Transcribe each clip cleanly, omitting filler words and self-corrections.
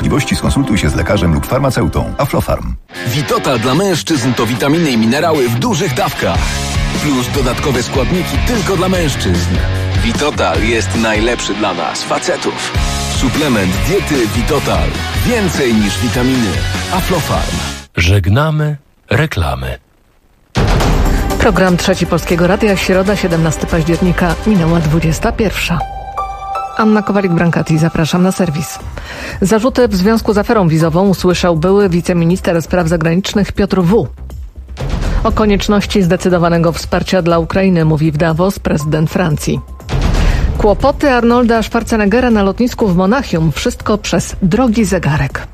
wątpliwości skonsultuj się z lekarzem lub farmaceutą. Aflofarm. Vitotal dla mężczyzn to witaminy i minerały w dużych dawkach. Plus dodatkowe składniki tylko dla mężczyzn. Vitotal jest najlepszy dla nas, facetów. Suplement diety Vitotal. Więcej niż witaminy. Aflofarm. Żegnamy reklamy. Program Trzeci Polskiego Radia, środa, 17 października, minęła 21. Anna Kowalik-Brankati, zapraszam na serwis. Zarzuty w związku z aferą wizową usłyszał były wiceminister spraw zagranicznych Piotr W. O konieczności zdecydowanego wsparcia dla Ukrainy mówi w Davos prezydent Francji. Kłopoty Arnolda Schwarzeneggera na lotnisku w Monachium. Wszystko przez drogi zegarek.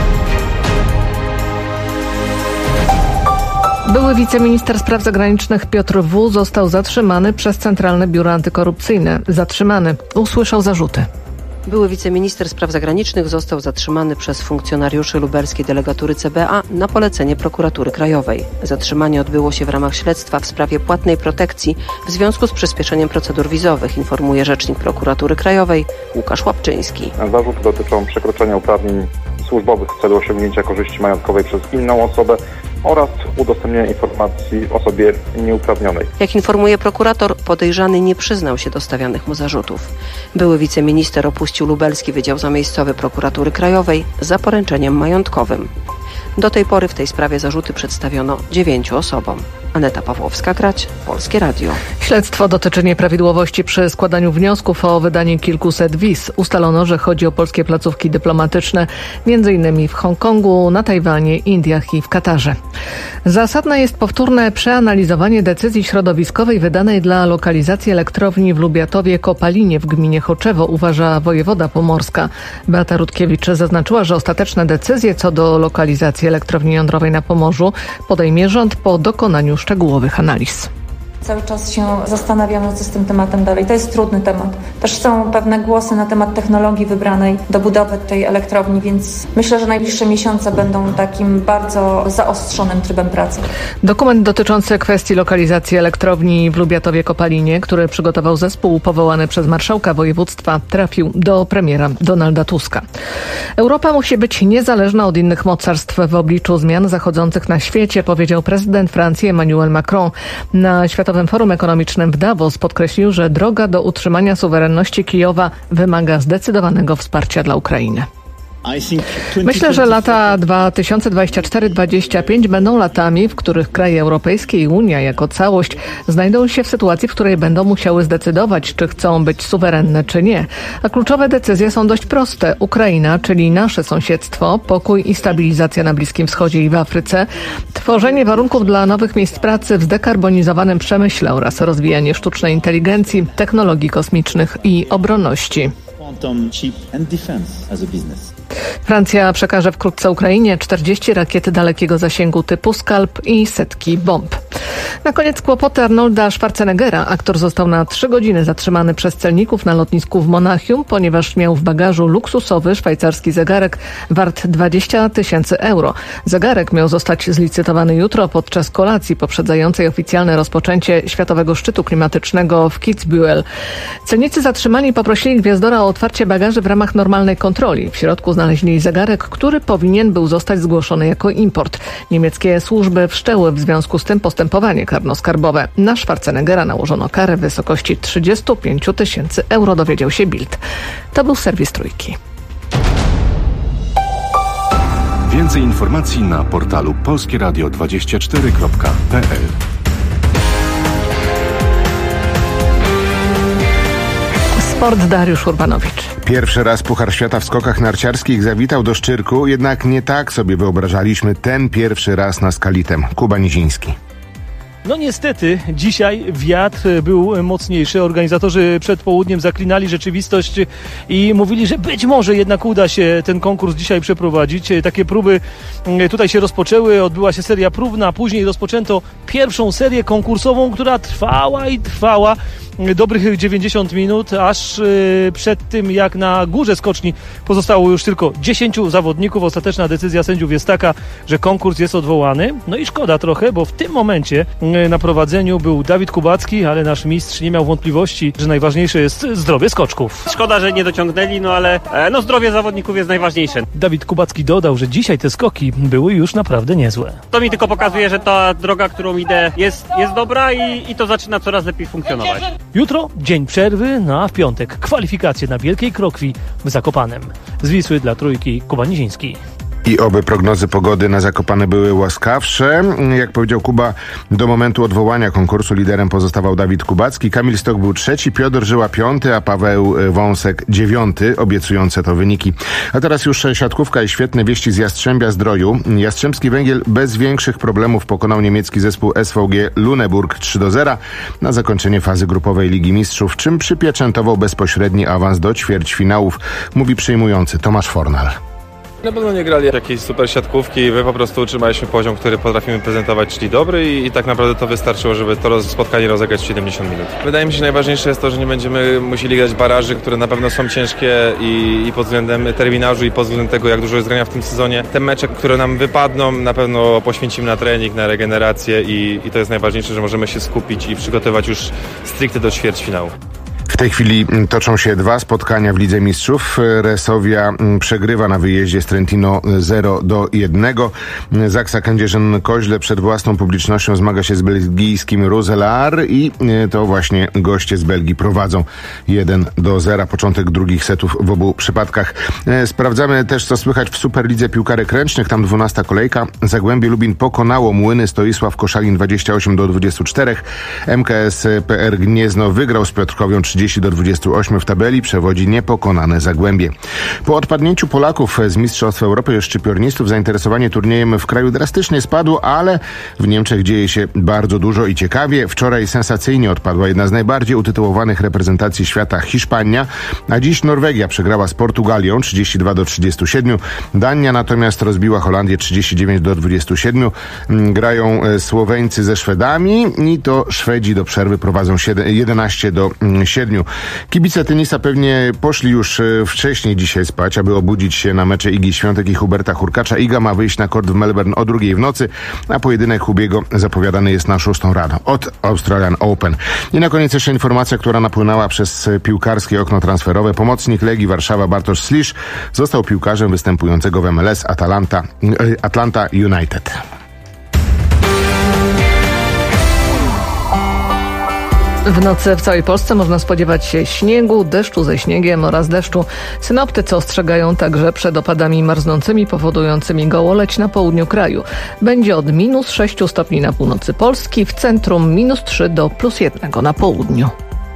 Były wiceminister spraw zagranicznych Piotr W. został zatrzymany przez Centralne Biuro Antykorupcyjne. Usłyszał zarzuty. Były wiceminister spraw zagranicznych został zatrzymany przez funkcjonariuszy lubelskiej delegatury CBA na polecenie prokuratury krajowej. Zatrzymanie odbyło się w ramach śledztwa w sprawie płatnej protekcji w związku z przyspieszeniem procedur wizowych, informuje rzecznik prokuratury krajowej Łukasz Łapczyński. Zarzuty dotyczą przekroczenia uprawnień służbowych w celu osiągnięcia korzyści majątkowej przez inną osobę oraz udostępnienia informacji osobie nieuprawnionej. Jak informuje prokurator, podejrzany nie przyznał się do stawianych mu zarzutów. Były wiceminister opuścił lubelski Wydział Zamiejscowy Prokuratury Krajowej za poręczeniem majątkowym. Do tej pory w tej sprawie zarzuty przedstawiono 9 osobom. Aneta Pawłowska-Grać, Polskie Radio. Śledztwo dotyczy nieprawidłowości przy składaniu wniosków o wydanie kilkuset wiz. Ustalono, że chodzi o polskie placówki dyplomatyczne, m.in. w Hongkongu, na Tajwanie, Indiach i w Katarze. Zasadne jest powtórne przeanalizowanie decyzji środowiskowej wydanej dla lokalizacji elektrowni w Lubiatowie-Kopalinie w gminie Choczewo, uważa wojewoda pomorska. Beata Rutkiewicz zaznaczyła, że ostateczne decyzje co do lokalizacji elektrowni jądrowej na Pomorzu podejmie rząd po dokonaniu szczegółowych analiz. Cały czas się zastanawiamy, co z tym tematem dalej. To jest trudny temat. Też są pewne głosy na temat technologii wybranej do budowy tej elektrowni, więc myślę, że najbliższe miesiące będą takim bardzo zaostrzonym trybem pracy. Dokument dotyczący kwestii lokalizacji elektrowni w Lubiatowie-Kopalinie, który przygotował zespół powołany przez marszałka województwa, trafił do premiera Donalda Tuska. Europa musi być niezależna od innych mocarstw w obliczu zmian zachodzących na świecie, powiedział prezydent Francji Emmanuel Macron. Na Światowym Forum Ekonomicznym w Davos podkreślił, że droga do utrzymania suwerenności Kijowa wymaga zdecydowanego wsparcia dla Ukrainy. Myślę, że lata 2024-2025 będą latami, w których kraje europejskie i Unia jako całość znajdą się w sytuacji, w której będą musiały zdecydować, czy chcą być suwerenne, czy nie. A kluczowe decyzje są dość proste. Ukraina, czyli nasze sąsiedztwo, pokój i stabilizacja na Bliskim Wschodzie i w Afryce, tworzenie warunków dla nowych miejsc pracy w zdekarbonizowanym przemyśle oraz rozwijanie sztucznej inteligencji, technologii kosmicznych i obronności. Francja przekaże wkrótce Ukrainie 40 rakiet dalekiego zasięgu typu Scalp i setki bomb. Na koniec kłopoty Arnolda Schwarzeneggera. Aktor został na 3 godziny zatrzymany przez celników na lotnisku w Monachium, ponieważ miał w bagażu luksusowy szwajcarski zegarek wart 20 000 euro. Zegarek miał zostać zlicytowany jutro podczas kolacji poprzedzającej oficjalne rozpoczęcie Światowego Szczytu Klimatycznego w Kitzbühel. Celnicy zatrzymani poprosili gwiazdora o otwarcie bagaży w ramach normalnej kontroli. W środku znaleźli zegarek, który powinien był zostać zgłoszony jako import. Niemieckie służby wszczęły w związku z tym postępowanie karno-skarbowe. Na Schwarzeneggera nałożono karę w wysokości 35 000 euro, dowiedział się Bild. To był serwis Trójki. Więcej informacji na portalu polskieradio24.pl. Sport, Dariusz Urbanowicz. Pierwszy raz Puchar Świata w skokach narciarskich zawitał do Szczyrku, jednak nie tak sobie wyobrażaliśmy ten pierwszy raz na Skalitem. Kuba Niziński. No niestety, dzisiaj wiatr był mocniejszy. Organizatorzy przed południem zaklinali rzeczywistość i mówili, że być może jednak uda się ten konkurs dzisiaj przeprowadzić. Takie próby tutaj się rozpoczęły, odbyła się seria próbna, później rozpoczęto pierwszą serię konkursową, która trwała i trwała. dobrych 90 minut, aż przed tym jak na górze skoczni pozostało już tylko 10 zawodników. Ostateczna decyzja sędziów jest taka, że konkurs jest odwołany. No i szkoda trochę, bo w tym momencie na prowadzeniu był Dawid Kubacki, ale nasz mistrz nie miał wątpliwości, że najważniejsze jest zdrowie skoczków. Szkoda, że nie dociągnęli, ale zdrowie zawodników jest najważniejsze. Dawid Kubacki dodał, że dzisiaj te skoki były już naprawdę niezłe. To mi tylko pokazuje, że ta droga, którą idę, jest dobra i to zaczyna coraz lepiej funkcjonować. Jutro dzień przerwy, a w piątek kwalifikacje na Wielkiej Krokwi w Zakopanem. Z Wisły dla Trójki Kuba Niziński. I oby prognozy pogody na Zakopane były łaskawsze. Jak powiedział Kuba, do momentu odwołania konkursu liderem pozostawał Dawid Kubacki. Kamil Stok był 3, Piotr Żyła 5, a Paweł Wąsek 9. Obiecujące to wyniki. A teraz już siatkówka i świetne wieści z Jastrzębia-Zdroju. Jastrzębski Węgiel bez większych problemów pokonał niemiecki zespół SVG Lüneburg 3-0 na zakończenie fazy grupowej Ligi Mistrzów, czym przypieczętował bezpośredni awans do ćwierćfinałów, mówi przejmujący Tomasz Fornal. Na pewno nie grali jakiejś super siatkówki, my po prostu utrzymaliśmy poziom, który potrafimy prezentować, czyli dobry i tak naprawdę to wystarczyło, żeby to spotkanie rozegrać w 70 minut. Wydaje mi się, że najważniejsze jest to, że nie będziemy musieli grać baraży, które na pewno są ciężkie i pod względem terminarzu i pod względem tego, jak dużo jest grania w tym sezonie. Te mecze, które nam wypadną, na pewno poświęcimy na trening, na regenerację i to jest najważniejsze, że możemy się skupić i przygotować już stricte do ćwierćfinału. W tej chwili toczą się 2 spotkania w Lidze Mistrzów. Resowia przegrywa na wyjeździe z Trentino 0-1. Zaksa Kędzierzyn-Koźle przed własną publicznością zmaga się z belgijskim Roeselare i to właśnie goście z Belgii prowadzą 1-0. Początek drugich setów w obu przypadkach. Sprawdzamy też, co słychać w Superlidze Piłkarek Ręcznych. Tam 12. kolejka. Zagłębie Lubin pokonało Młyny Stoisław Koszalin 28-24. MKS PR Gniezno wygrał z Piotrkowią 30-28 w tabeli, przewodzi niepokonane Zagłębie. Po odpadnięciu Polaków z Mistrzostw Europy szczypiornistów zainteresowanie turniejem w kraju drastycznie spadło, ale w Niemczech dzieje się bardzo dużo i ciekawie. Wczoraj sensacyjnie odpadła jedna z najbardziej utytułowanych reprezentacji świata, Hiszpania, a dziś Norwegia przegrała z Portugalią 32-37. Dania natomiast rozbiła Holandię 39-27. Grają Słoweńcy ze Szwedami i to Szwedzi do przerwy prowadzą 11-7. Kibice tenisa pewnie poszli już wcześniej dzisiaj spać, aby obudzić się na mecze Igi Świątek i Huberta Hurkacza. Iga ma wyjść na kort w Melbourne o 2:00 w nocy, a pojedynek Hubiego zapowiadany jest na 6:00 rano od Australian Open. I na koniec jeszcze informacja, która napłynęła przez piłkarskie okno transferowe. Pomocnik Legii Warszawa Bartosz Slisz został piłkarzem występującego w MLS Atlanta United. W nocy w całej Polsce można spodziewać się śniegu, deszczu ze śniegiem oraz deszczu. Synoptycy ostrzegają także przed opadami marznącymi powodującymi gołoleć na południu kraju. Będzie od -6 stopni na północy Polski, w centrum -3 do +1 na południu.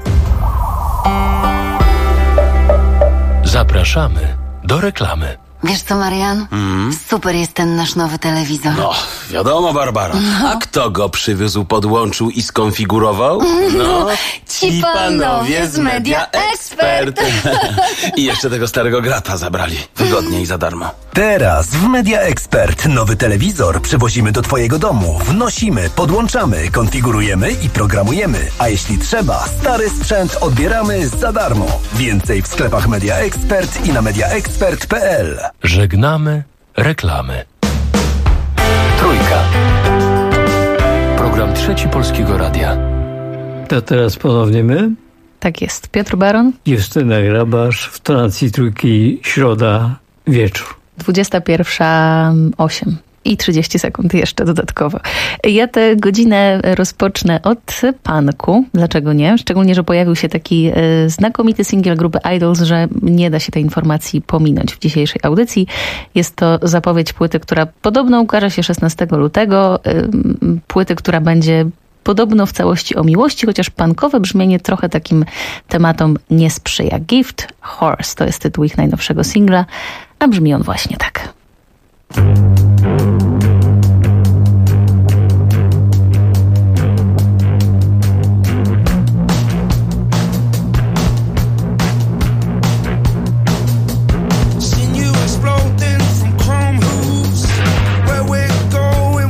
Zapraszamy do reklamy. Wiesz co, Marian? Super jest ten nasz nowy telewizor. No, wiadomo, Barbara. A kto go przywiózł, podłączył i skonfigurował? No, ci panowie z Media Expert. I jeszcze tego starego grata zabrali. Wygodnie i za darmo. Teraz w Media Expert nowy telewizor przywozimy do twojego domu. Wnosimy, podłączamy, konfigurujemy i programujemy. A jeśli trzeba, stary sprzęt odbieramy za darmo. Więcej w sklepach Media Expert i na mediaexpert.pl. Żegnamy reklamy. Trójka. Program Trzeci Polskiego Radia. To teraz ponownie my. Tak jest. Piotr Baron. Justyna Grabasz w tonacji Trójki, środa, wieczór. 21:08 i 30 sekund jeszcze dodatkowo. Ja tę godzinę rozpocznę od punku. Dlaczego nie? Szczególnie, że pojawił się taki znakomity singiel grupy Idols, że nie da się tej informacji pominąć w dzisiejszej audycji. Jest to zapowiedź płyty, która podobno ukaże się 16 lutego. Płyty, która będzie podobno w całości o miłości, chociaż punkowe brzmienie trochę takim tematom nie sprzyja. Gift Horse to jest tytuł ich najnowszego singla, a brzmi on właśnie tak.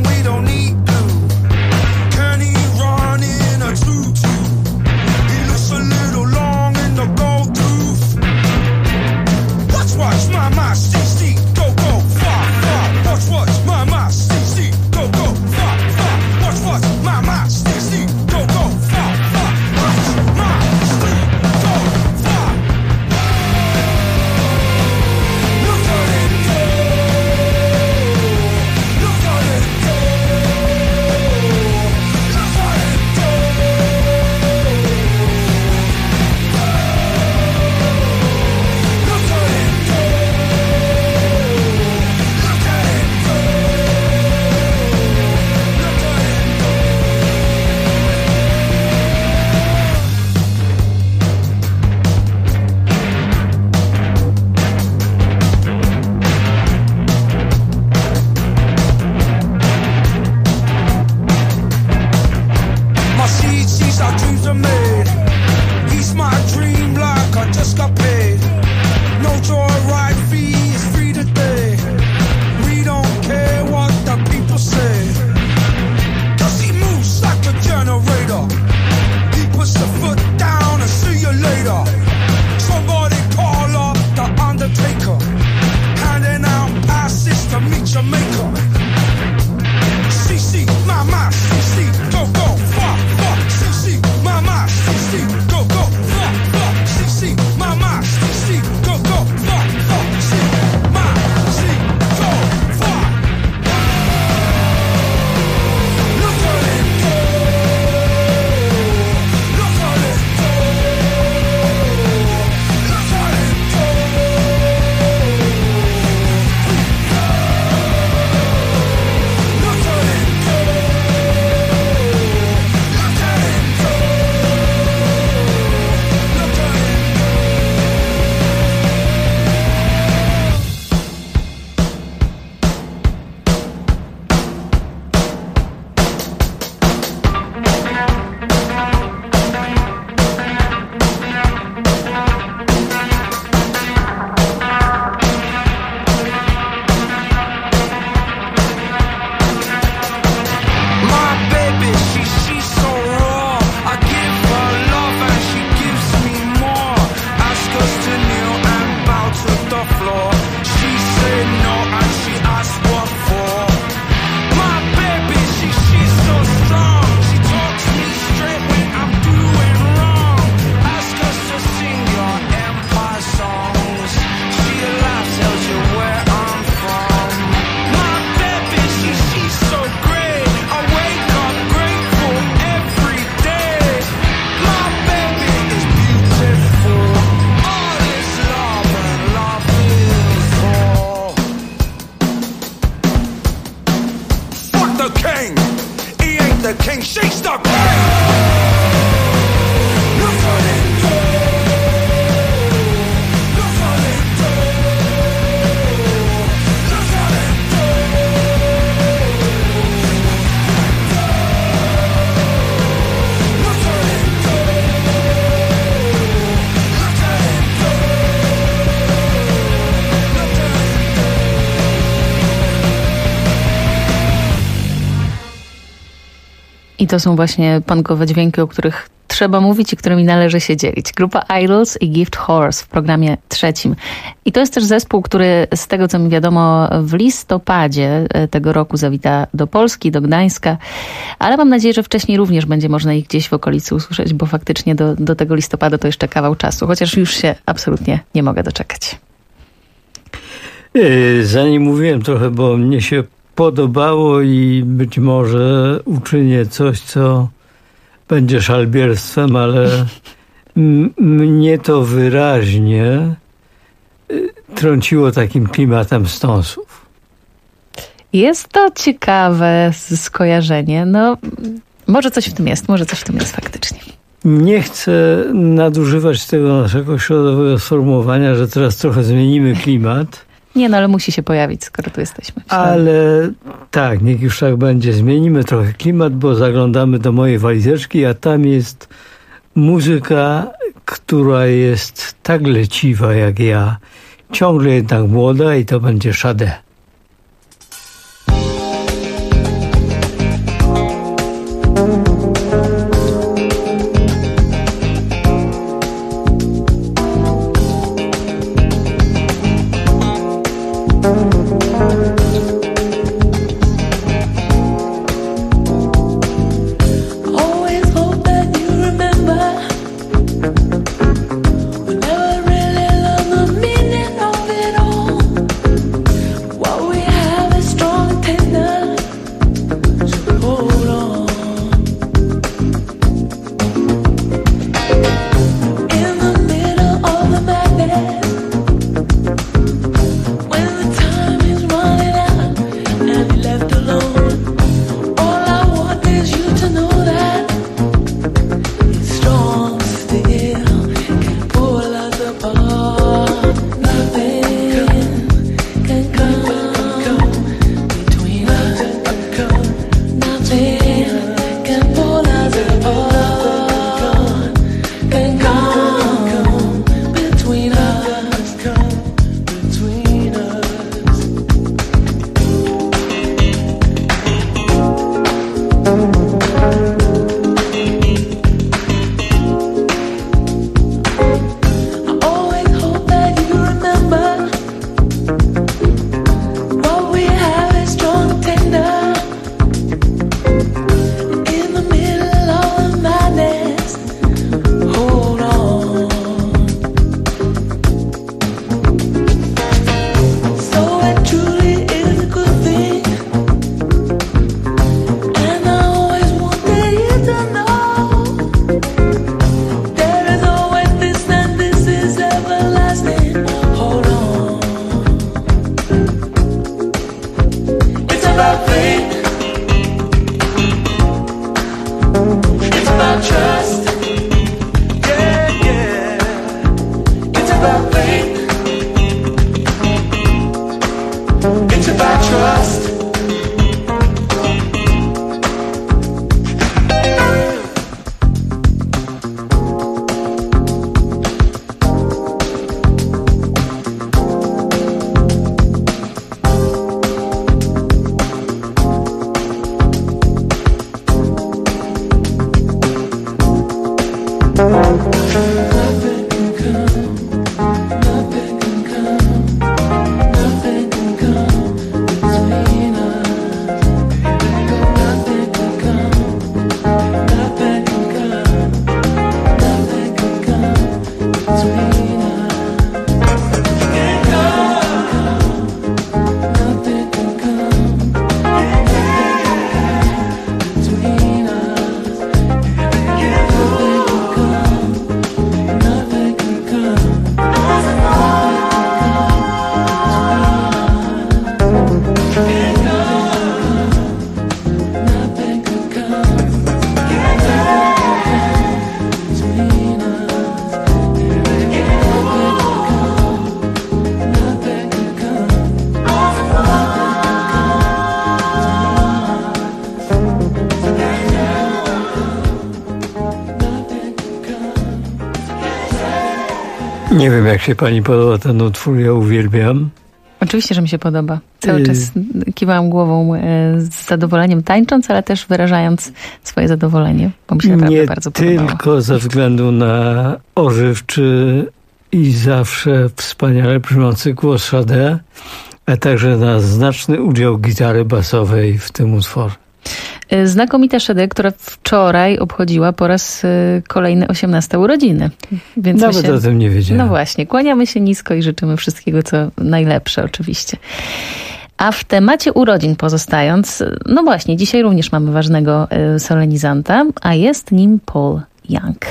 Looks the king, shakes the ground. I to są właśnie punkowe dźwięki, o których trzeba mówić i którymi należy się dzielić. Grupa Idols i Gift Horse w programie 3. I to jest też zespół, który z tego co mi wiadomo w listopadzie tego roku zawita do Polski, do Gdańska, ale mam nadzieję, że wcześniej również będzie można ich gdzieś w okolicy usłyszeć, bo faktycznie do tego listopada to jeszcze kawał czasu, chociaż już się absolutnie nie mogę doczekać. Zanim mówiłem trochę, bo mnie się podobało i być może uczynię coś, co będzie szalbierstwem, ale mnie to wyraźnie trąciło takim klimatem Stonesów. Jest to ciekawe skojarzenie. No, może coś w tym jest faktycznie. Nie chcę nadużywać tego naszego środowego sformułowania, że teraz trochę zmienimy klimat. Nie, no ale musi się pojawić, skoro tu jesteśmy. Ale tak, niech już tak będzie. Zmienimy trochę klimat, bo zaglądamy do mojej walizeczki, a tam jest muzyka, która jest tak leciwa jak ja. Ciągle jednak młoda i to będzie Sade. Nothing can come between Nie wiem, jak się pani podoba ten utwór, ja uwielbiam. Oczywiście, że mi się podoba. Cały czas kiwałam głową z zadowoleniem, tańcząc, ale też wyrażając swoje zadowolenie, bo mi się naprawdę bardzo podobało. Nie tylko ze względu na ożywczy i zawsze wspaniale brzmiący głos Sade, a także na znaczny udział gitary basowej w tym utworze. Znakomita Sade, która wczoraj obchodziła po raz kolejny 18 urodziny. Więc nawet o tym nie wiedziałem. No właśnie, kłaniamy się nisko i życzymy wszystkiego, co najlepsze oczywiście. A w temacie urodzin pozostając, no właśnie, dzisiaj również mamy ważnego solenizanta, a jest nim Paul Young.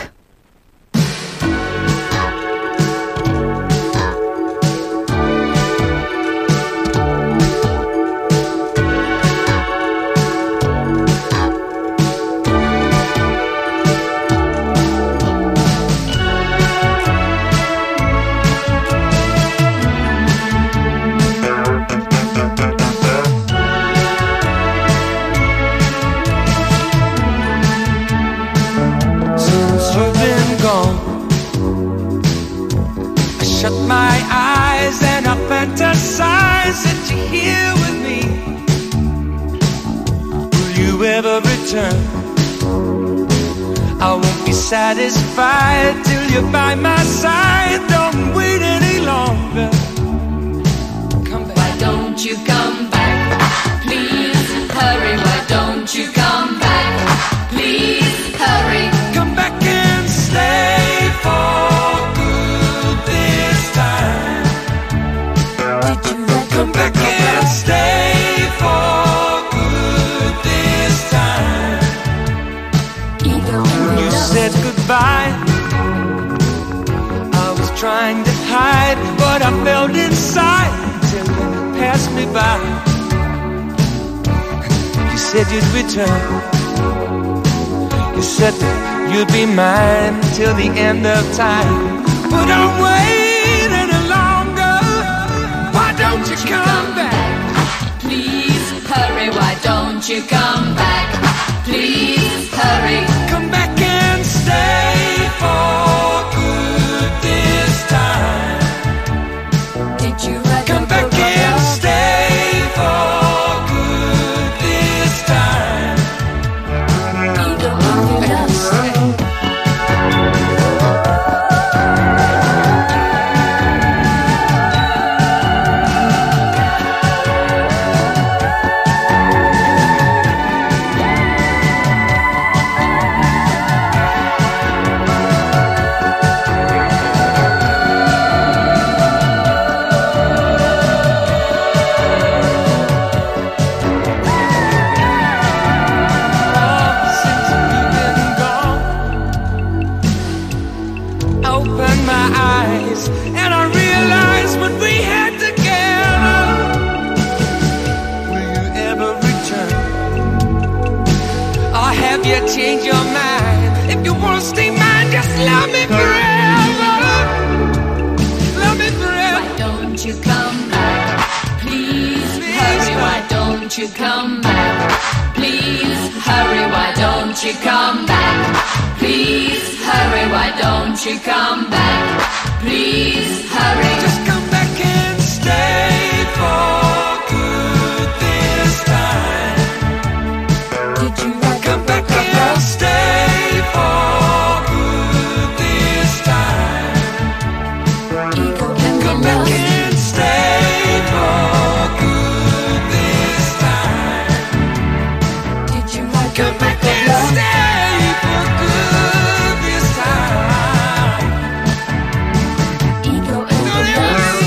Fantasize that you're here with me. Will you ever return? I won't be satisfied till you're by my side. Don't wait any longer. Come back. Why don't you come back? Please hurry. Why don't you come back? Please hurry. Come back and stay for good this time. Come back and stay for good this time. When you said goodbye, I was trying to hide what I felt inside till you passed me by. You said you'd return. You said that you'd be mine till the end of time. But I'm waiting any longer. Why don't you come back? Please hurry. Why don't you come back? Please hurry. Come back and stay for good this time. Did you write Come back and stay for good this time. You don't know you love stay. Change your mind. If you wanna stay mine, just love me forever. Love me forever. Why don't you come back? Please hurry. Why don't you come back? Please hurry. Why don't you come back? Please hurry. Why don't you come back? Please hurry. Just come back and stay for good this time. Did you come back and stay for good this time? Come back and stay for good this time. Did you come back and stay for good this time? Ego and love.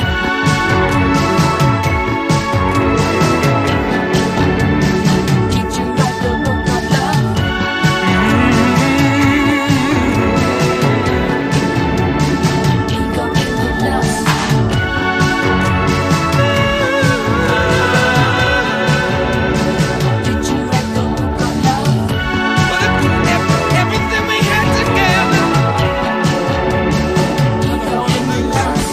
Did you write the book of love? Ego and love. Did you write the book of love? Everything we had together. Ego and love.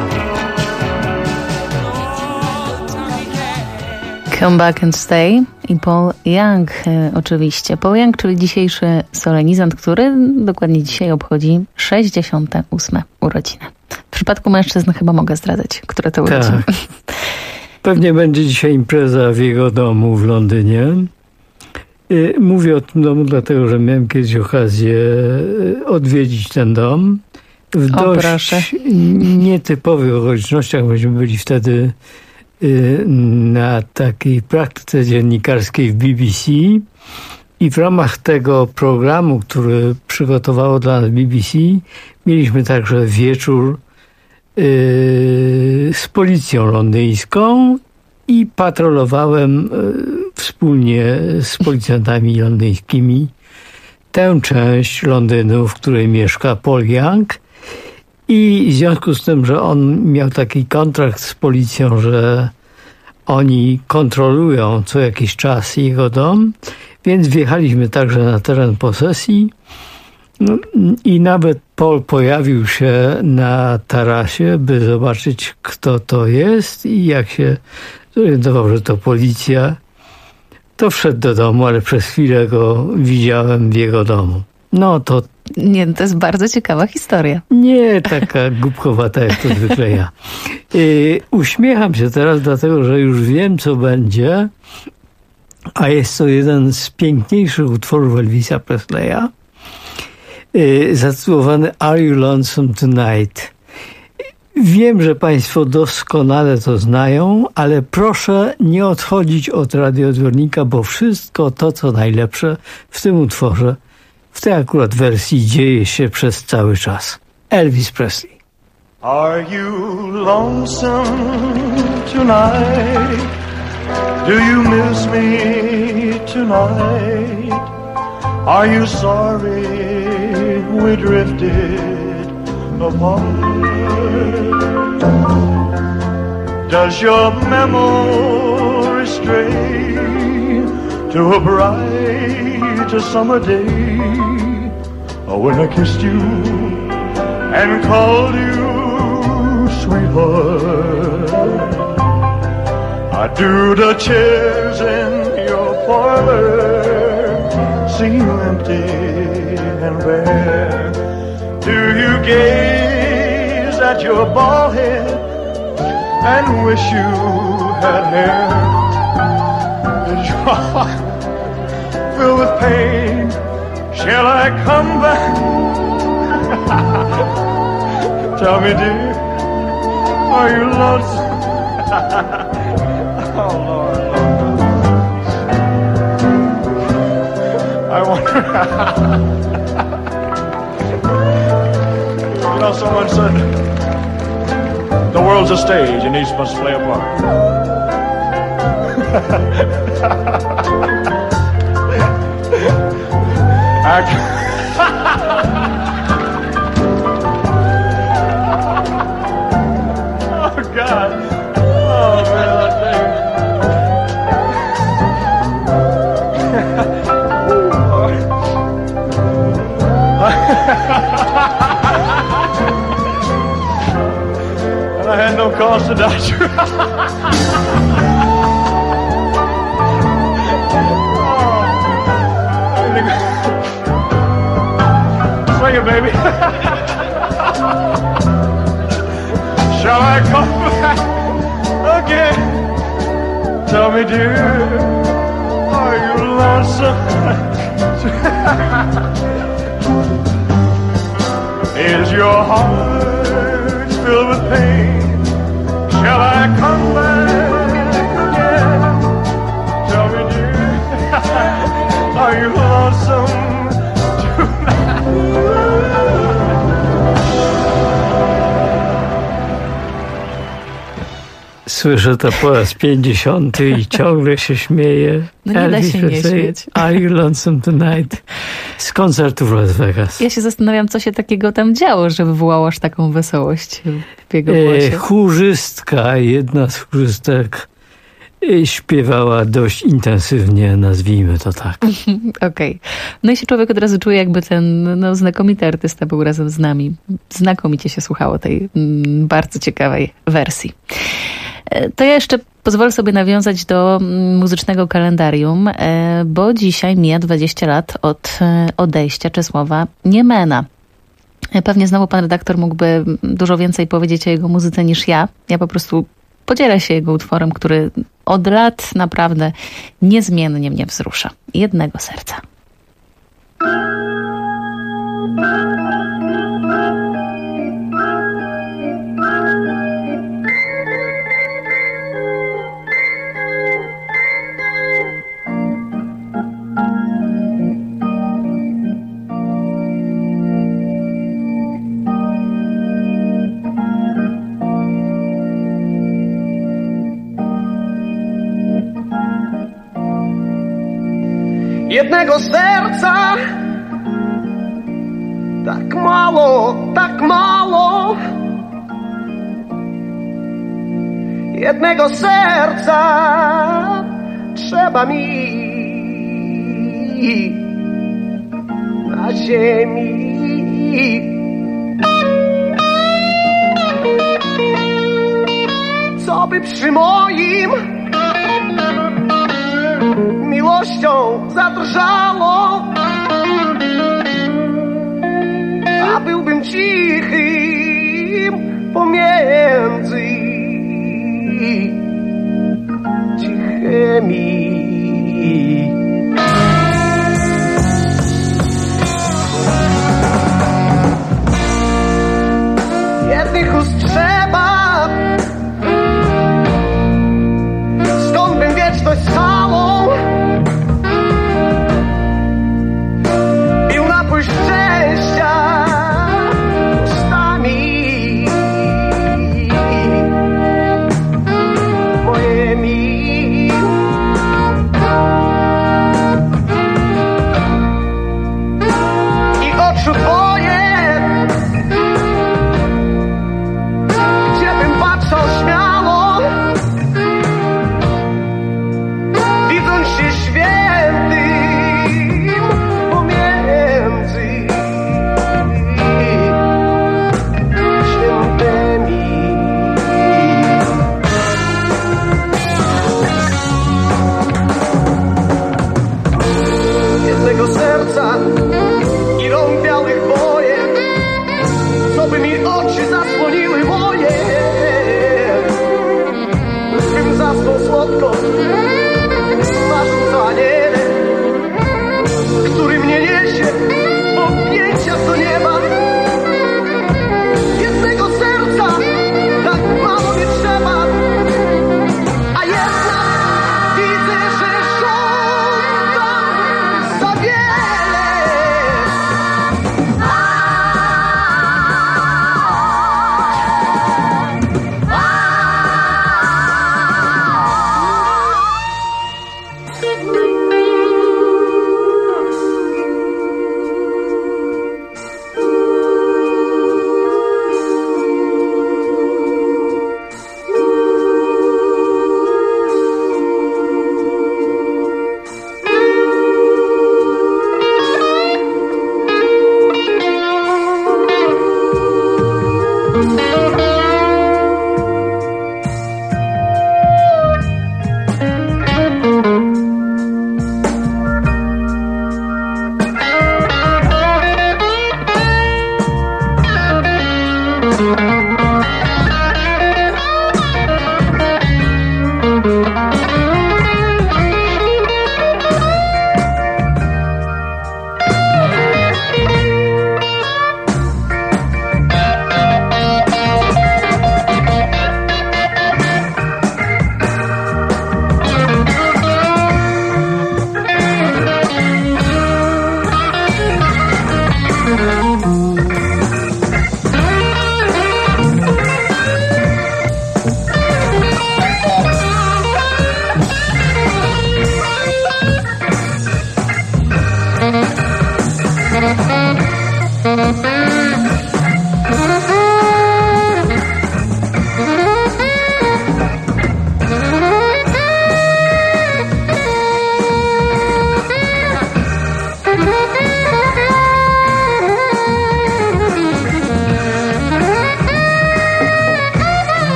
Come Back and Stay i Paul Young oczywiście. Paul Young, czyli dzisiejszy solenizant, który dokładnie dzisiaj obchodzi 68. urodziny. W przypadku mężczyzn chyba mogę zdradzać, które to urodziny. Tak. Pewnie będzie dzisiaj impreza w jego domu w Londynie. Mówię o tym domu dlatego, że miałem kiedyś okazję odwiedzić ten dom. W dość nietypowych okolicznościach. Myśmy byli wtedy na takiej praktyce dziennikarskiej w BBC i w ramach tego programu, który przygotowało dla nas BBC, mieliśmy także wieczór z policją londyńską i patrolowałem wspólnie z policjantami londyńskimi tę część Londynu, w której mieszka Paul Young. I w związku z tym, że on miał taki kontrakt z policją, że oni kontrolują co jakiś czas jego dom, więc wjechaliśmy także na teren posesji i nawet Paul pojawił się na tarasie, by zobaczyć, kto to jest, i jak się zorientował, że to policja, to wszedł do domu, ale przez chwilę go widziałem w jego domu. No to... Nie, to jest bardzo ciekawa historia. Nie taka głupkowata, jak to zwykle ja. Uśmiecham się teraz, dlatego że już wiem, co będzie, a jest to jeden z piękniejszych utworów Elvisa Presleya, zatytułowany Are You Lonesome Tonight? Wiem, że Państwo doskonale to znają, ale proszę nie odchodzić od radioodbiornika, bo wszystko to, co najlepsze w tym utworze, w tej akurat wersji, dzieje się przez cały czas. Elvis Presley. Are you lonesome tonight? Do you miss me tonight? Are you sorry we drifted apart? Does your memory stray to a bright summer day when I kissed you and called you sweetheart? Do the chairs in your parlor seem empty and bare? Do you gaze at your bald head and wish you had hair? Is your heart filled with pain? Shall I come back? Tell me, dear, are you lost? Oh, Lord, Lord. I wonder. You know, someone said the world's a stage and each must play a part. Oh, God. Oh, man, I tell you. And I had no cause to doubt you. Swing it, baby. Shall I come back again? Tell me, dear, are you lonesome? Is your heart filled with pain? Shall I come back again? Tell me, dear, are you lonesome tonight? Słyszę to po raz 50 i ciągle się śmieję. No nie da się nie śmieć. Are you lonesome tonight? Z koncertu w Las Vegas. Ja się zastanawiam, co się takiego tam działo, że wywołał aż taką wesołość w jego głosie. Chórzystka, jedna z chórzystek śpiewała dość intensywnie, nazwijmy to tak. Okej. No i się człowiek od razu czuje, jakby ten znakomity artysta był razem z nami. Znakomicie się słuchało tej bardzo ciekawej wersji. To ja jeszcze pozwolę sobie nawiązać do muzycznego kalendarium, bo dzisiaj mija 20 lat od odejścia Czesława Niemena. Pewnie znowu pan redaktor mógłby dużo więcej powiedzieć o jego muzyce niż ja. Ja po prostu podzielę się jego utworem, który od lat naprawdę niezmiennie mnie wzrusza. Jednego serca. Jednego serca, tak mało, tak mało. Jednego serca trzeba mi na ziemi. Co by przy moim miłością zadrżało, a byłbym cichym pomiędzy cichymi. Jednych ust trzeba, skąd bym wieczność stałą pił napój szczęścia ustami moimi.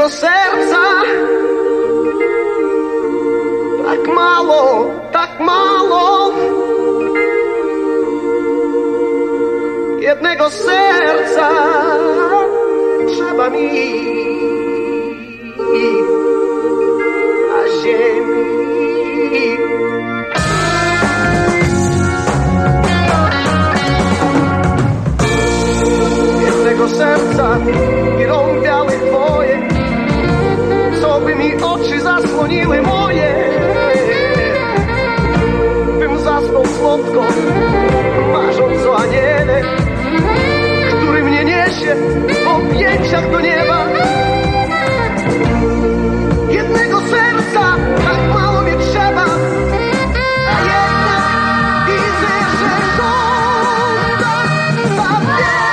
jednego serca. Tak mało, tak mało. Jednego serca trzeba mi na ziemi. Jednego serca i rąk białych twoje, co by mi oczy zasłoniły moje, bym zasnął słodko, marząc o aniele, który mnie niesie w objęciach do nieba. Jednego serca tak mało mi trzeba, a jednak widzę, że żądam za wiele.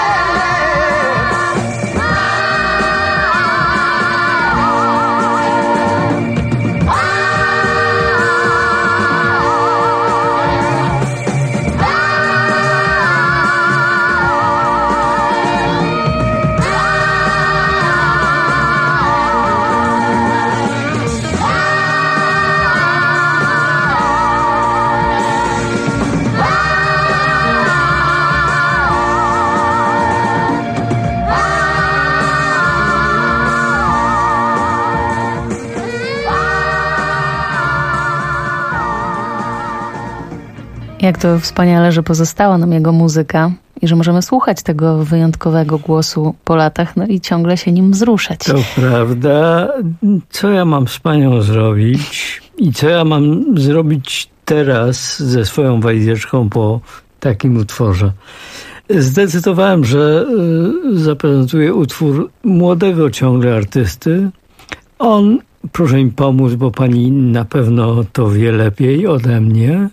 Jak to wspaniale, że pozostała nam jego muzyka i że możemy słuchać tego wyjątkowego głosu po latach, no i ciągle się nim wzruszać. To prawda. Co ja mam z panią zrobić i co ja mam zrobić teraz ze swoją walizeczką po takim utworze? Zdecydowałem, że zaprezentuję utwór młodego ciągle artysty. On, proszę mi pomóc, bo pani na pewno to wie lepiej ode mnie.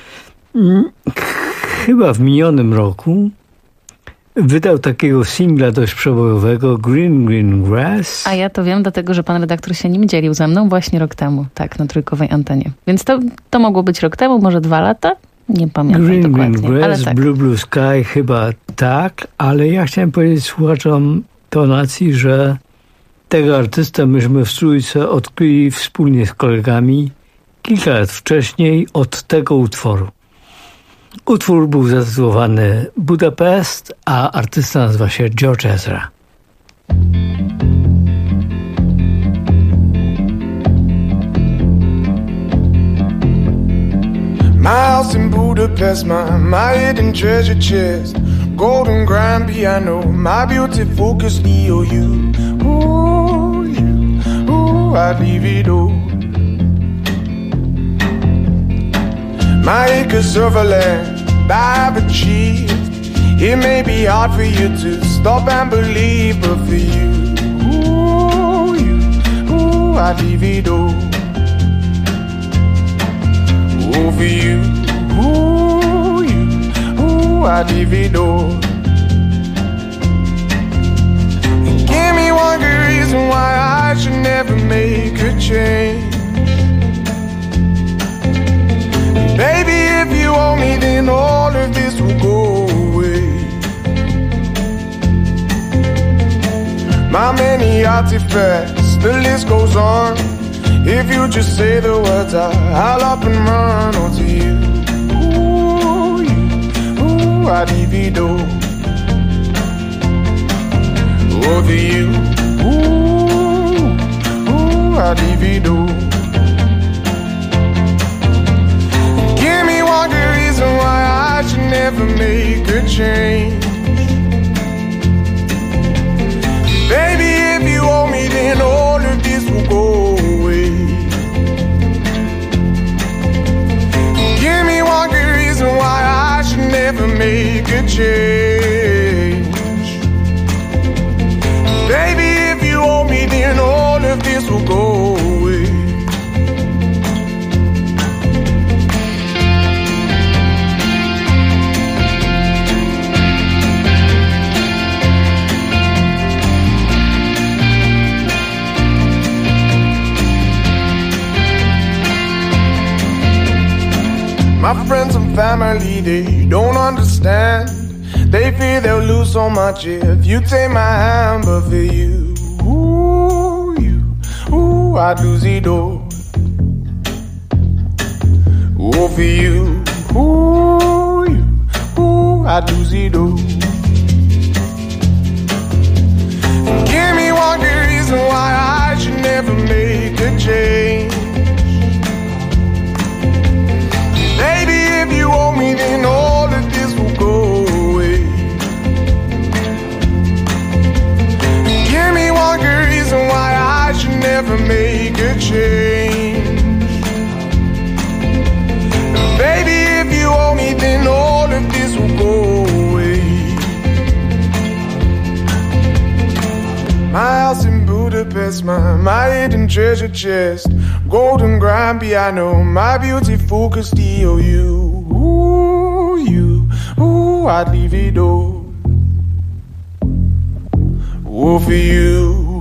Chyba w minionym roku wydał takiego singla dość przebojowego, Green Green Grass. A ja to wiem, dlatego że pan redaktor się nim dzielił ze mną właśnie rok temu, tak, na trójkowej antenie. Więc to mogło być rok temu, może 2 lata? Nie pamiętam Green dokładnie. Green Grass, tak. Blue Blue Sky, chyba tak, ale ja chciałem powiedzieć słuchaczom tonacji, że tego artystę myśmy w Trójce odkryli wspólnie z kolegami kilka lat wcześniej od tego utworu. Utwór był zatytułowany Budapest, a artysta nazywa się George Ezra. My house in Budapest, my hidden treasure chest, golden grand piano, my beauty focus EOU. Ooh, you, ooh, I'd leave it all. My acres of land I've achieved. It may be hard for you to stop and believe, but for you, ooh, I'd leave it all. Ooh, for you, ooh, I'd leave it all. And give me one good reason why I should never make a change. Baby, if you owe me, then all of this will go away. My many artifacts, the list goes on. If you just say the words, I'll up and run onto you. Ooh, I'd divido. Over you. Ooh, I'd divido. Why I should never make a change. Baby, if you owe me, then all of this will go away. Give me one good reason why I should never make a change. Baby, if you owe me, then all of this will go away. My friends and family, they don't understand. They fear they'll lose so much if you take my hand. But for you, ooh, you, I'd lose it all. Oh, for you, I'd lose it all. Give me one good reason why I should never make a change. Baby, if you owe me, then all of this will go away. Give me one good reason why I should never make a change. Baby, if you owe me, then all of this will go away. My house in Budapest, my hidden treasure chest, golden grand piano, my beautiful Castillo. I'd leave it all. Oh, for you,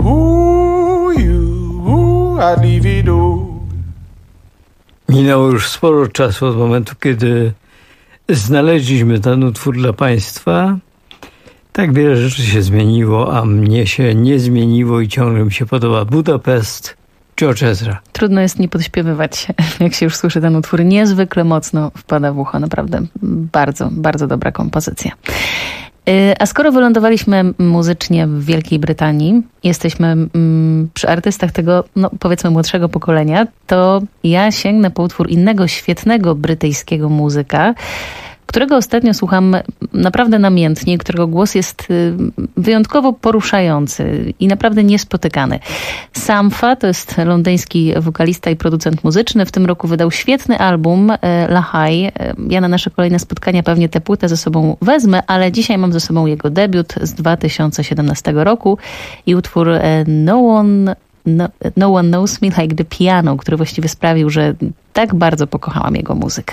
I'd leave it all. Minęło już sporo czasu od momentu, kiedy znaleźliśmy ten utwór dla Państwa. Tak wiele rzeczy się zmieniło, a mnie się nie zmieniło i ciągle mi się podoba. Budapest, George Ezra. Trudno jest nie podśpiewywać, jak się już słyszy ten utwór. Niezwykle mocno wpada w ucho. Naprawdę bardzo, bardzo dobra kompozycja. A skoro wylądowaliśmy muzycznie w Wielkiej Brytanii, jesteśmy przy artystach tego, no powiedzmy, młodszego pokolenia, to ja sięgnę po utwór innego świetnego brytyjskiego muzyka, którego ostatnio słucham naprawdę namiętnie, którego głos jest wyjątkowo poruszający i naprawdę niespotykany. Sampha to jest londyński wokalista i producent muzyczny. W tym roku wydał świetny album Lahai. Ja na nasze kolejne spotkania pewnie tę płytę ze sobą wezmę, ale dzisiaj mam ze sobą jego debiut z 2017 roku i utwór No One Knows Me Like the Piano, który właściwie sprawił, że tak bardzo pokochałam jego muzykę.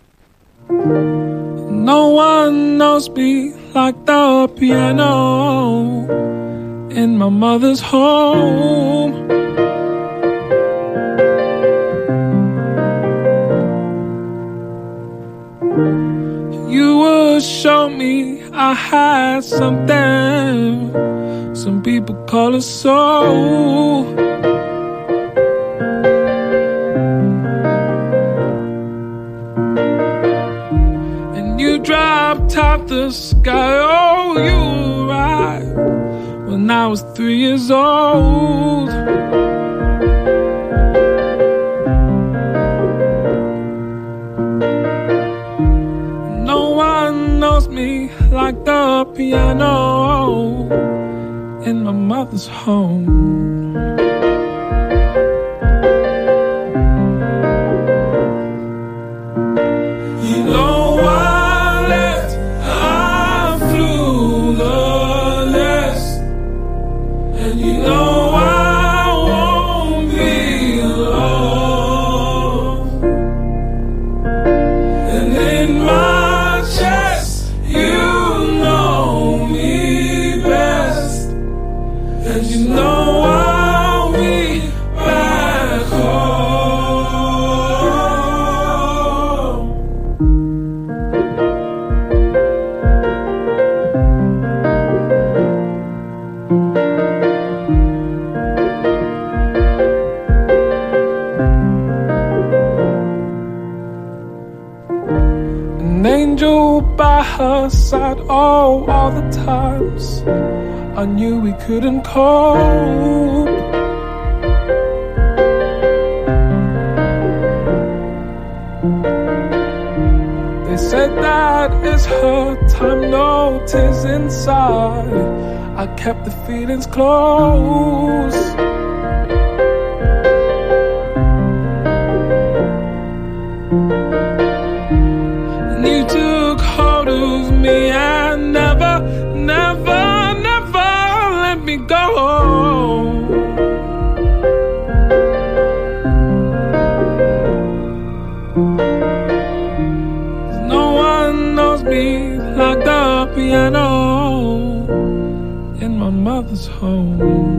No one knows me like the piano in my mother's home. You would show me I had something some people call a soul. You dropped out the sky, oh, you were right when I was 3 years old. No one knows me like the piano in my mother's home. You know why? You know I won't be alone. And in my chest, you know me best. And you know I'll be back home. An angel by her side, oh, all the times I knew we couldn't cope. They said that it's her time, no tears inside. I kept the feelings close. You took hold of me and never, never, never let me go. No one knows me like the piano in my mother's home.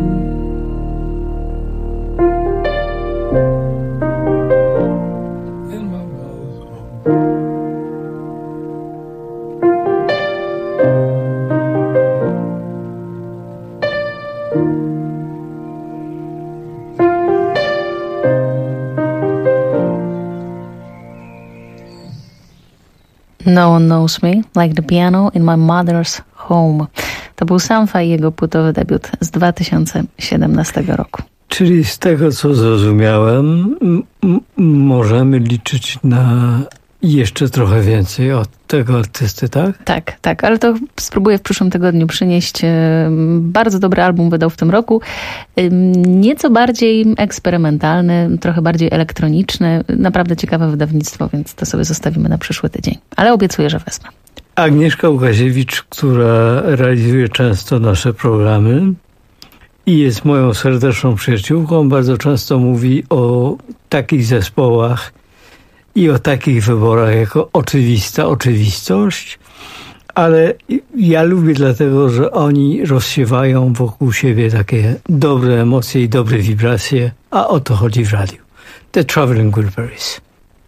No One Knows Me Like the Piano in My Mother's Home. To był Sam Fai, jego płytowy debiut z 2017 roku. Czyli z tego, co zrozumiałem, możemy liczyć na jeszcze trochę więcej od tego artysty, tak? Tak, ale to spróbuję w przyszłym tygodniu przynieść. Bardzo dobry album wydał w tym roku. Nieco bardziej eksperymentalny, trochę bardziej elektroniczny. Naprawdę ciekawe wydawnictwo, więc to sobie zostawimy na przyszły tydzień. Ale obiecuję, że wezmę. Agnieszka Łukasiewicz, która realizuje często nasze programy i jest moją serdeczną przyjaciółką, bardzo często mówi o takich zespołach i o takich wyborach jako oczywista oczywistość, ale ja lubię dlatego, że oni rozsiewają wokół siebie takie dobre emocje i dobre wibracje, a o to chodzi w radiu. The Traveling Wilburys.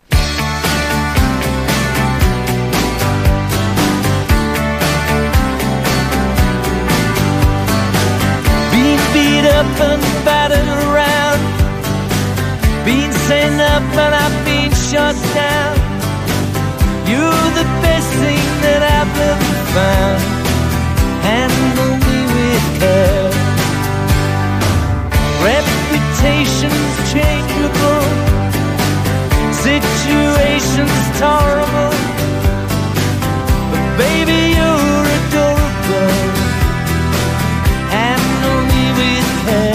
Up and battered around, been sent up and I've been shut down. You're the best thing that I've ever found. Handle me with care. Reputation's changeable, situation's tolerable, but baby you're adorable. Handle me with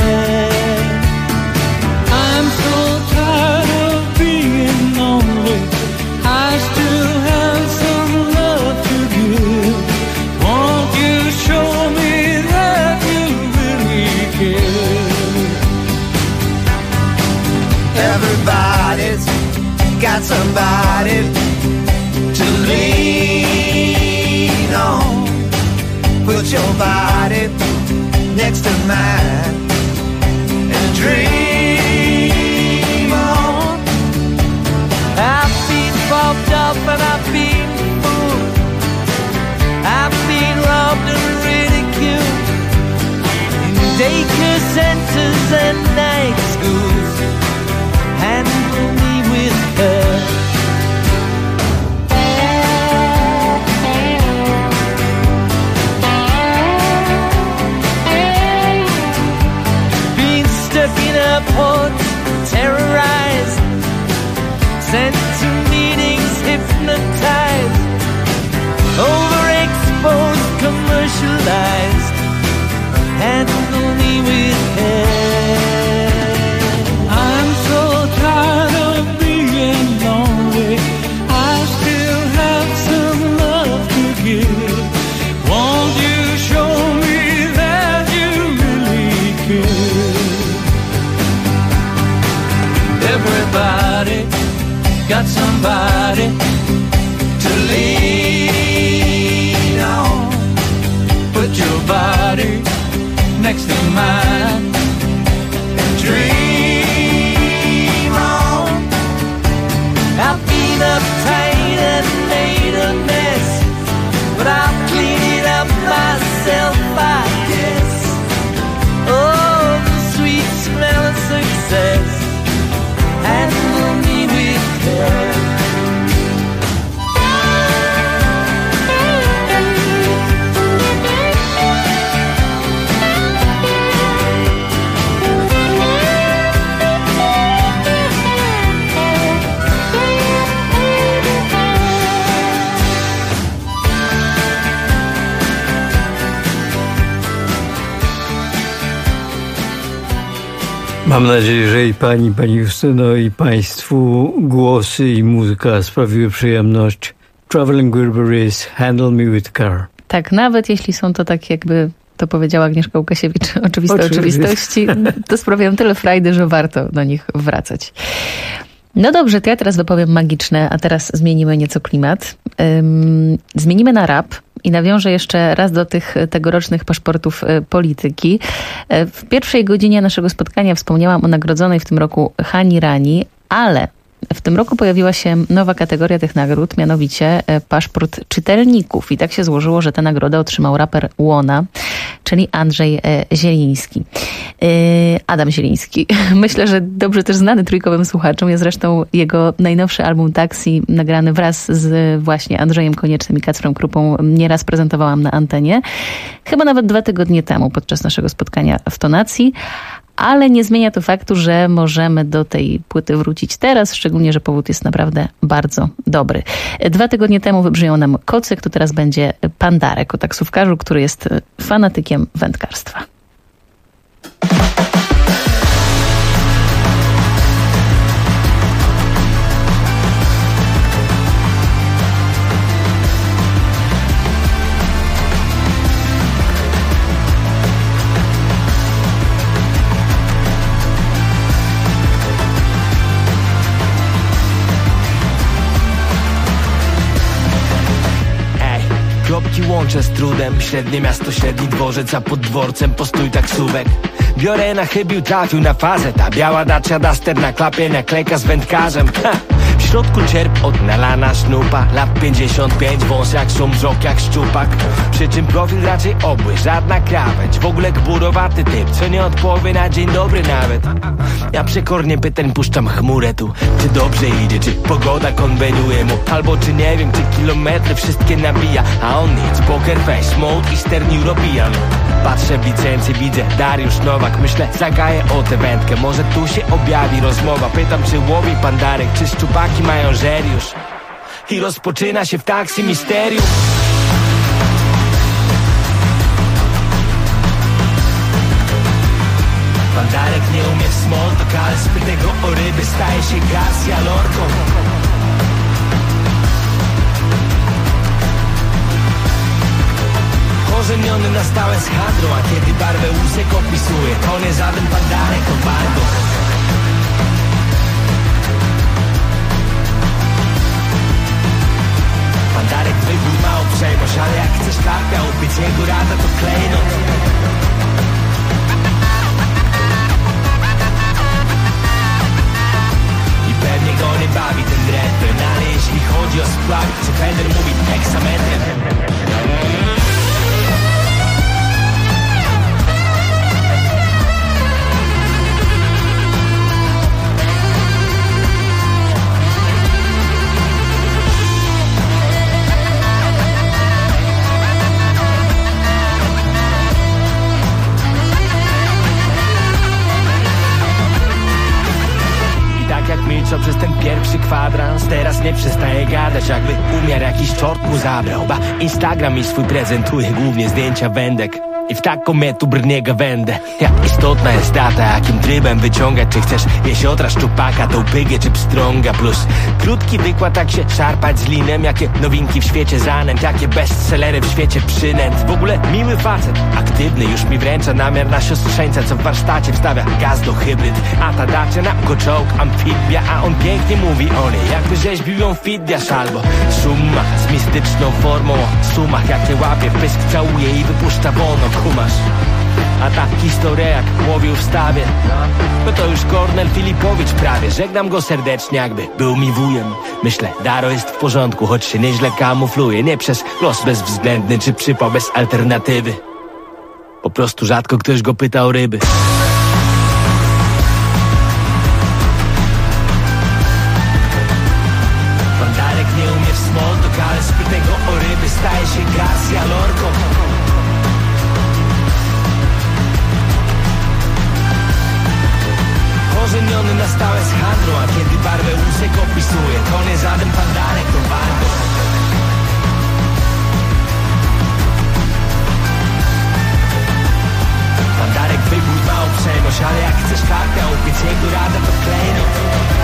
I'm so tired of being lonely. I still have some love to give. Won't you show me that you really care? Everybody's got somebody to lean on. Put your body next to mine and dream on. I've been bumped up and I've been fooled. I've been robbed and ridiculed in daycare centers and night schools. Handle me with her. Ports, terrorized, sent to meetings, hypnotized, overexposed, commercialized. Handle me with care. I'm so tired of being lonely. I still have some love to give. Won't you show me that you really care? Everybody got somebody to lean on. Put your body next to mine and dream on. I've been uptight and made a mess, but I'll clean it up myself, I guess. Oh, the sweet smell of success. Handle me with care. Mam nadzieję, że i pani Justyno, i państwu głosy i muzyka sprawiły przyjemność. Traveling Wilburys, Handle Me With Care. Tak, nawet jeśli są to tak jakby to powiedziała Agnieszka Łukasiewicz, oczywiste oczywistości, to sprawiają tyle frajdy, że warto do nich wracać. No dobrze, to ja teraz dopowiem magiczne, a teraz zmienimy nieco klimat. Zmienimy na rap i nawiążę jeszcze raz do tych tegorocznych paszportów polityki. W pierwszej godzinie naszego spotkania wspomniałam o nagrodzonej w tym roku Hani Rani, ale w tym roku pojawiła się nowa kategoria tych nagród, mianowicie paszport czytelników. I tak się złożyło, że tę nagrodę otrzymał raper Łona, czyli Andrzej Zieliński. Adam Zieliński. Myślę, że dobrze też znany trójkowym słuchaczom. Ja zresztą jego najnowszy album Taxi, nagrany wraz z właśnie Andrzejem Koniecznym i Kacprem Krupą, nieraz prezentowałam na antenie. Chyba nawet 2 tygodnie temu podczas naszego spotkania w Tonacji. Ale nie zmienia to faktu, że możemy do tej płyty wrócić teraz, szczególnie, że powód jest naprawdę bardzo dobry. 2 tygodnie temu wybrzmiał nam Kocyk, to teraz będzie Pandarek o taksówkarzu, który jest fanatykiem wędkarstwa. Kropki łączę z trudem, średnie miasto, średni dworzec, a pod dworcem postój taksówek. Biorę na chybił, trafił na fazę, ta biała Dacia Duster na klapie, naklejka z wędkarzem. W środku czerp od nalana sznupa, lat 55, wąs jak szum, wzrok jak szczupak. Przy czym profil raczej obły, żadna krawędź. W ogóle gburowaty typ, co nie odpowie na dzień dobry nawet. Ja przekornie pytań puszczam chmurę tu, czy dobrze idzie, czy pogoda konweniuje mu, albo czy nie wiem, czy kilometry wszystkie nabija. A on nic, poker face, mode i stern European. Patrzę w licencję, widzę Dariusz Nowak. Myślę, zagaję o tę wędkę, może tu się objawi rozmowa. Pytam, czy łowi Pandarek, czy szczupaki mają żer już. I rozpoczyna się w taksi misterium. Pandarek nie umie w small talk, ale spytaj go o ryby, staje się Garcia Lorką. Korzeniony na stałe z handrą, a kiedy barwę łusek opisuje, to nie żaden Pandarek, to Bardo. Pandarek wybór ma uprzejmość, ale jak chcesz karpia upić, jego rada to klejnot. I pewnie go nie bawi ten dreper, no ale jeśli chodzi o spławik, co Fender mówi heksametrem. Milczał przez ten pierwszy kwadrans, teraz nie przestaje gadać, jakby umiar jakiś czort mu zabrał. Ba, Instagram mi swój prezentuje, głównie zdjęcia wędek. I w taką metu brniega wędę. Jak istotna jest data, jakim trybem wyciągać. Czy chcesz jesiotra, szczupaka, tą pygę czy pstrąga. Plus krótki wykład, jak się szarpać z linem. Jakie nowinki w świecie zanęt, jakie bestsellery w świecie przynęt. W ogóle miły facet, aktywny, już mi wręcza namiar na siostrzeńca, co w warsztacie wstawia gaz do hybryd. A ta Dacia na czołg, amfibia, a on pięknie mówi o niej, jakby rzeźbił ją Fidiasz albo Sumach z mistyczną formą o sumach, jakie łapie w pysk, całuje i wypuszcza wolno. Kumasz. A ta historia jak łowił w stawie, no to już Kornel Filipowicz prawie. Żegnam go serdecznie, jakby był mi wujem. Myślę, Daro jest w porządku, choć się nieźle kamufluje. Nie przez los bezwzględny czy przypał bez alternatywy. Po prostu rzadko ktoś go pyta o ryby. Pandarek nie umie w small talk, ale spytaj go o ryby, staje się Garcia Lorką. Korzeniony na stałe z handrą, a kiedy barwę łusek opisuje, to nie żaden Pandarek, to Bardo. Pandarek wybór ma uprzejmość, ale jak chcesz karpia upiec, jego rada to klejnot.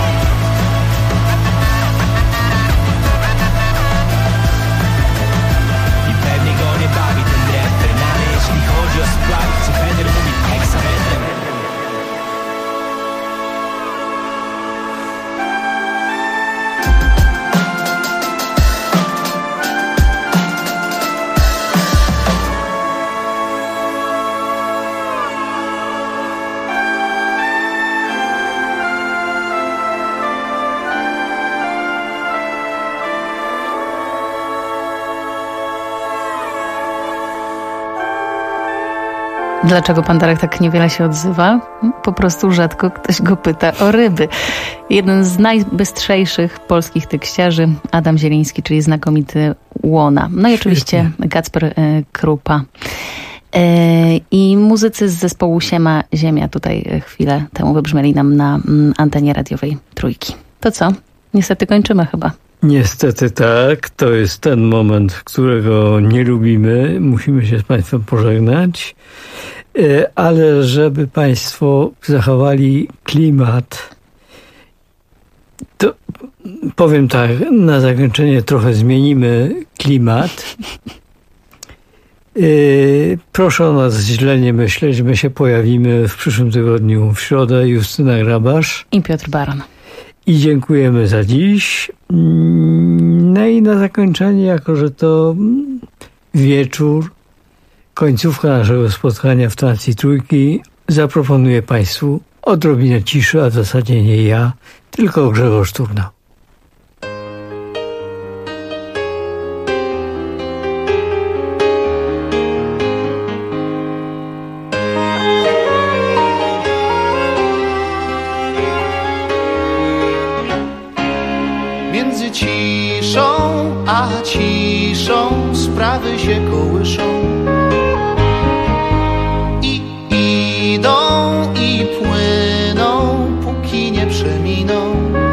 I pewnie go nie bawi ten dreper, no ale jeśli chodzi o spławik, co Fender mówi heksametrem. Dlaczego pan Darek tak niewiele się odzywa? Po prostu rzadko ktoś go pyta o ryby. Jeden z najbystrzejszych polskich tekściarzy, Adam Zieliński, czyli znakomity Łona. No i oczywiście Kacper Krupa. I muzycy z zespołu Siema Ziemia tutaj chwilę temu wybrzmieli nam na antenie radiowej Trójki. To co? Niestety kończymy chyba. Niestety tak. To jest ten moment, którego nie lubimy. Musimy się z Państwem pożegnać. Ale żeby Państwo zachowali klimat, to powiem tak, na zakończenie trochę zmienimy klimat. Proszę o nas źle nie myśleć. My się pojawimy w przyszłym tygodniu w środę. Justyna Grabasz i Piotr Baron. I dziękujemy za dziś. No i na zakończenie, jako że to wieczór, końcówka naszego spotkania w stacji Trójki, zaproponuję Państwu odrobinę ciszy, a w zasadzie nie ja, tylko Grzegorz Turna. Między ciszą a ciszą sprawy się kołyszą i idą i płyną, póki nie przeminą.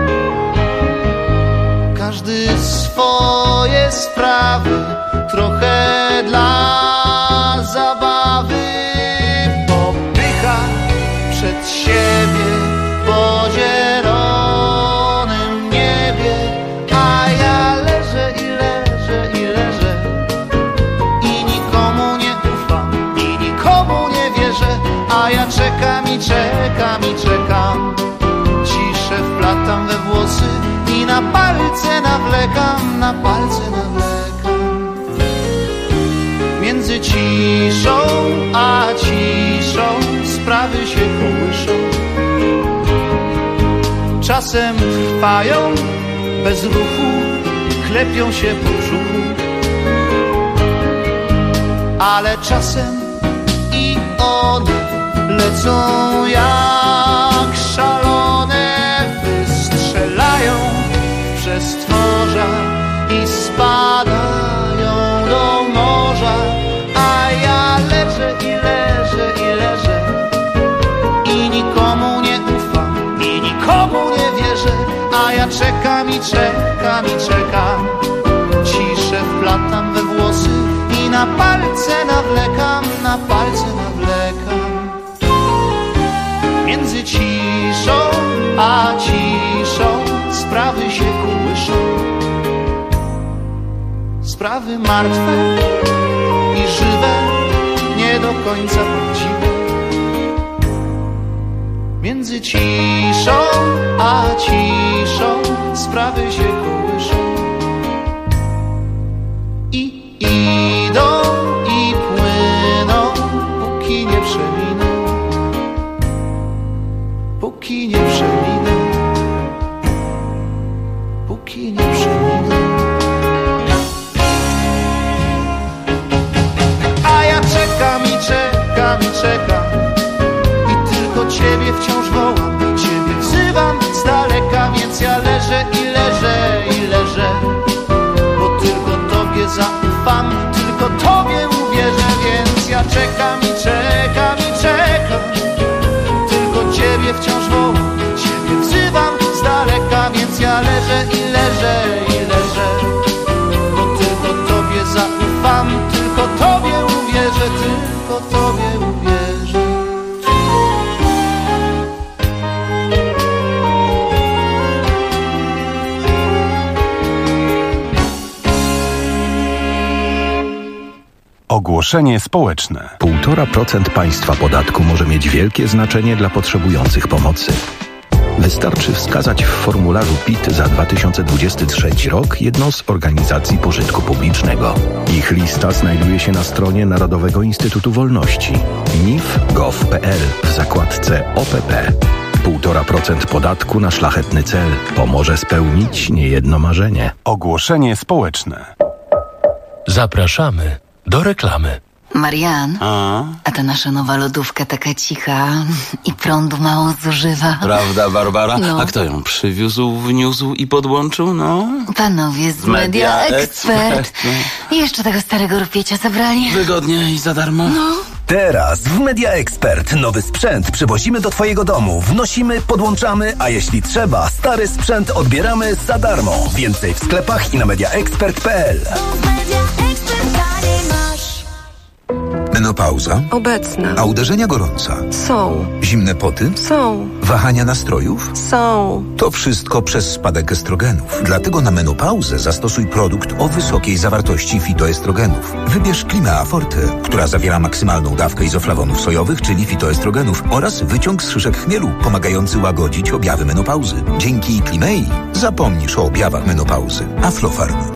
Każdy swoje sprawy, trochę dla zabawy, popycha przed siebie po zielonym niebie, a ja leżę i leżę i leżę i nikomu nie ufam i nikomu nie wierzę, a ja czekam i czekam i czekam. Ciszę wplatam we włosy i na palce nawlekam, na palce nawlekam. Między ciszą a ciszą sprawy się kołyszą. Czasem trwają bez ruchu, klepią się po brzuchu, ale czasem i one lecą jak szalone, wystrzelają w przestworza i spadają do morza, a ja leżę i leżę i leżę i nikomu nie ufam i nikomu nie wierzę, a ja czekam i czekam i czekam. Ciszę wplatam we włosy i na palce nawlekam, na palce nawlekam. Między ciszą a ciszą sprawy się kołyszą. Sprawy martwe i żywe, nie do końca prawdziwe. Między ciszą a ciszą sprawy się kołyszą i idą i płyną, póki nie przeminą, póki nie przeminą, póki nie przeminą. A ja czekam i czekam i czekam i tylko Ciebie wciąż wołam, Ciebie wzywam z daleka, więc ja leżę i leżę i leżę, bo tylko Tobie zaufam, tylko Tobie uwierzę, więc ja czekam i czekam i czekam, tylko Ciebie wciąż wołam, Ciebie wzywam z daleka, więc ja leżę i leżę i leżę, bo tylko Tobie zaufam, tylko Tobie uwierzę, tylko Tobie uwierzę. Ogłoszenie społeczne. 1,5% państwa podatku może mieć wielkie znaczenie dla potrzebujących pomocy. Wystarczy wskazać w formularzu PIT za 2023 rok jedną z organizacji pożytku publicznego. Ich lista znajduje się na stronie Narodowego Instytutu Wolności nif.gov.pl w zakładce OPP. 1,5% podatku na szlachetny cel pomoże spełnić niejedno marzenie. Ogłoszenie społeczne. Zapraszamy do reklamy. Marian, a ta nasza nowa lodówka taka cicha i prądu mało zużywa. Prawda, Barbara? No. A kto ją przywiózł, wniósł i podłączył? No, panowie z Media Expert. I jeszcze tego starego rupiecia zabrali. Wygodnie i za darmo. No. Teraz w Media Expert nowy sprzęt przywozimy do twojego domu. Wnosimy, podłączamy, a jeśli trzeba, stary sprzęt odbieramy za darmo. Więcej w sklepach i na mediaexpert.pl. Menopauza? Obecna. A uderzenia gorąca? Są. Zimne poty? Są. Wahania nastrojów? Są. To wszystko przez spadek estrogenów. Dlatego na menopauzę zastosuj produkt o wysokiej zawartości fitoestrogenów. Wybierz Klimea Forte, która zawiera maksymalną dawkę izoflawonów sojowych, czyli fitoestrogenów, oraz wyciąg z szyszek chmielu, pomagający łagodzić objawy menopauzy. Dzięki Klimei zapomnisz o objawach menopauzy. Aflofarm.